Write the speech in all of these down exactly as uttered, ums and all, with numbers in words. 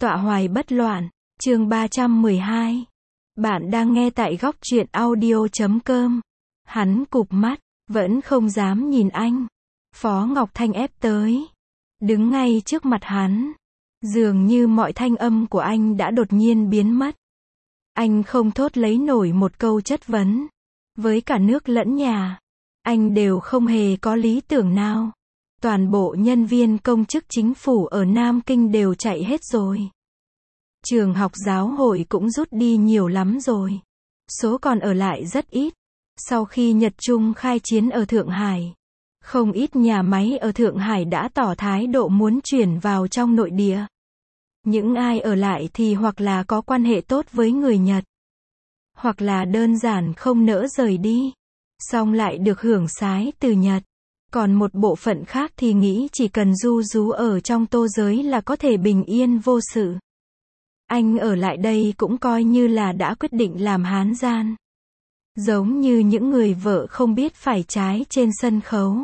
Tọa hoài bất loạn, chương ba trăm mười hai. Bạn đang nghe tại góc truyện audio chấm com. Hắn cụp mắt, vẫn không dám nhìn anh. Phó Ngọc Thanh ép tới, đứng ngay trước mặt hắn. Dường như mọi thanh âm của anh đã đột nhiên biến mất. Anh không thốt lấy nổi một câu chất vấn. Với cả nước lẫn nhà, anh đều không hề có lý tưởng nào. Toàn bộ nhân viên công chức chính phủ ở Nam Kinh đều chạy hết rồi. Trường học giáo hội cũng rút đi nhiều lắm rồi. Số còn ở lại rất ít. Sau khi Nhật Trung khai chiến ở Thượng Hải, không ít nhà máy ở Thượng Hải đã tỏ thái độ muốn chuyển vào trong nội địa. Những ai ở lại thì hoặc là có quan hệ tốt với người Nhật, hoặc là đơn giản không nỡ rời đi, xong lại được hưởng sái từ Nhật. Còn một bộ phận khác thì nghĩ chỉ cần du rú ở trong tô giới là có thể bình yên vô sự. Anh ở lại đây cũng coi như là đã quyết định làm hán gian. Giống như những người vợ không biết phải trái trên sân khấu.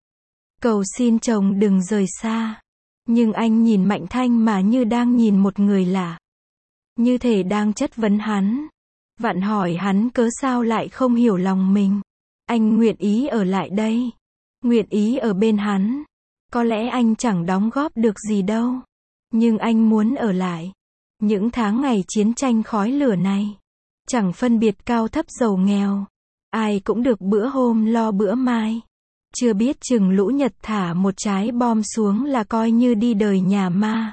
Cầu xin chồng đừng rời xa. Nhưng anh nhìn Mạnh Thanh mà như đang nhìn một người lạ. Như thể đang chất vấn hắn. Vặn hỏi hắn cớ sao lại không hiểu lòng mình. Anh nguyện ý ở lại đây. Nguyện ý ở bên hắn. Có lẽ anh chẳng đóng góp được gì đâu. Nhưng anh muốn ở lại. Những tháng ngày chiến tranh khói lửa này, chẳng phân biệt cao thấp giàu nghèo. Ai cũng được bữa hôm lo bữa mai. Chưa biết chừng lũ Nhật thả một trái bom xuống là coi như đi đời nhà ma.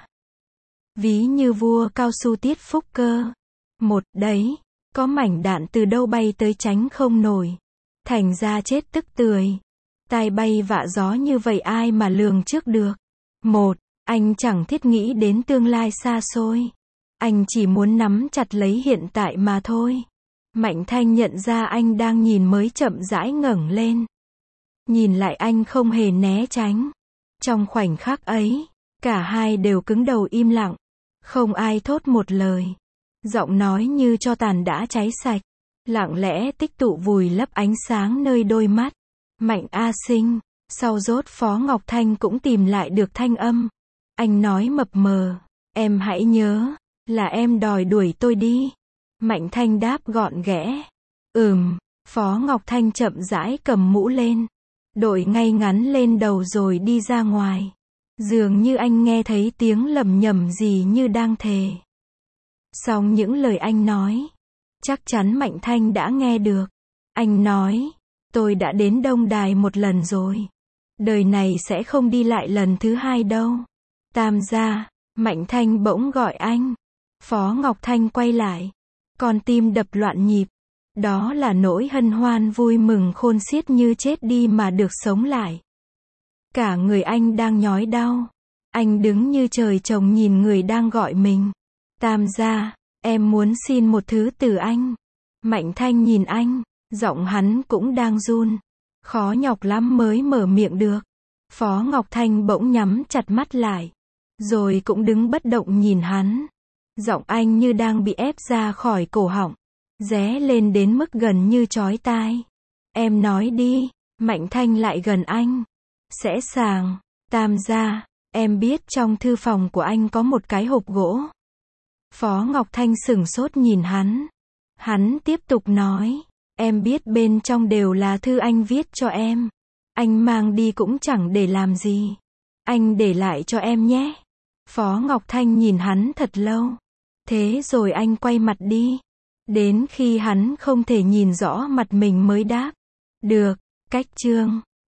Ví như vua cao su Tiết Phúc Cơ. Một đấy, có mảnh đạn từ đâu bay tới tránh không nổi. Thành ra chết tức tưởi. Tai bay vạ gió như vậy ai mà lường trước được. Một, anh chẳng thiết nghĩ đến tương lai xa xôi. Anh chỉ muốn nắm chặt lấy hiện tại mà thôi. Mạnh Thanh nhận ra anh đang nhìn mới chậm rãi ngẩng lên. Nhìn lại anh không hề né tránh. Trong khoảnh khắc ấy, cả hai đều cứng đầu im lặng. Không ai thốt một lời. Giọng nói như tro tàn đã cháy sạch. Lặng lẽ tích tụ vùi lấp ánh sáng nơi đôi mắt. Mạnh A Sinh, sau rốt Phó Ngọc Thanh cũng tìm lại được thanh âm. Anh nói mập mờ, em hãy nhớ, là em đòi đuổi tôi đi. Mạnh Thanh đáp gọn ghẽ. Ừm, Phó Ngọc Thanh chậm rãi cầm mũ lên. Đội ngay ngắn lên đầu rồi đi ra ngoài. Dường như anh nghe thấy tiếng lầm nhầm gì như đang thề. Xong những lời anh nói, chắc chắn Mạnh Thanh đã nghe được. Anh nói, tôi đã đến Đông Đài một lần rồi. Đời này sẽ không đi lại lần thứ hai đâu. Tam gia, Mạnh Thanh bỗng gọi anh. Phó Ngọc Thanh quay lại. Con tim đập loạn nhịp. Đó là nỗi hân hoan vui mừng khôn xiết như chết đi mà được sống lại. Cả người anh đang nhói đau. Anh đứng như trời trồng nhìn người đang gọi mình. Tam gia, em muốn xin một thứ từ anh. Mạnh Thanh nhìn anh, giọng hắn cũng đang run. Khó nhọc lắm mới mở miệng được. Phó Ngọc Thanh bỗng nhắm chặt mắt lại. Rồi cũng đứng bất động nhìn hắn. Giọng anh như đang bị ép ra khỏi cổ họng. Ré lên đến mức gần như chói tai. Em nói đi. Mạnh Thanh lại gần anh. Sẽ sàng. Tam gia, em biết trong thư phòng của anh có một cái hộp gỗ. Phó Ngọc Thanh sửng sốt nhìn hắn. Hắn tiếp tục nói. Em biết bên trong đều là thư anh viết cho em. Anh mang đi cũng chẳng để làm gì. Anh để lại cho em nhé. Phó Ngọc Thanh nhìn hắn thật lâu. Thế rồi anh quay mặt đi. Đến khi hắn không thể nhìn rõ mặt mình mới đáp. Được, cách chương.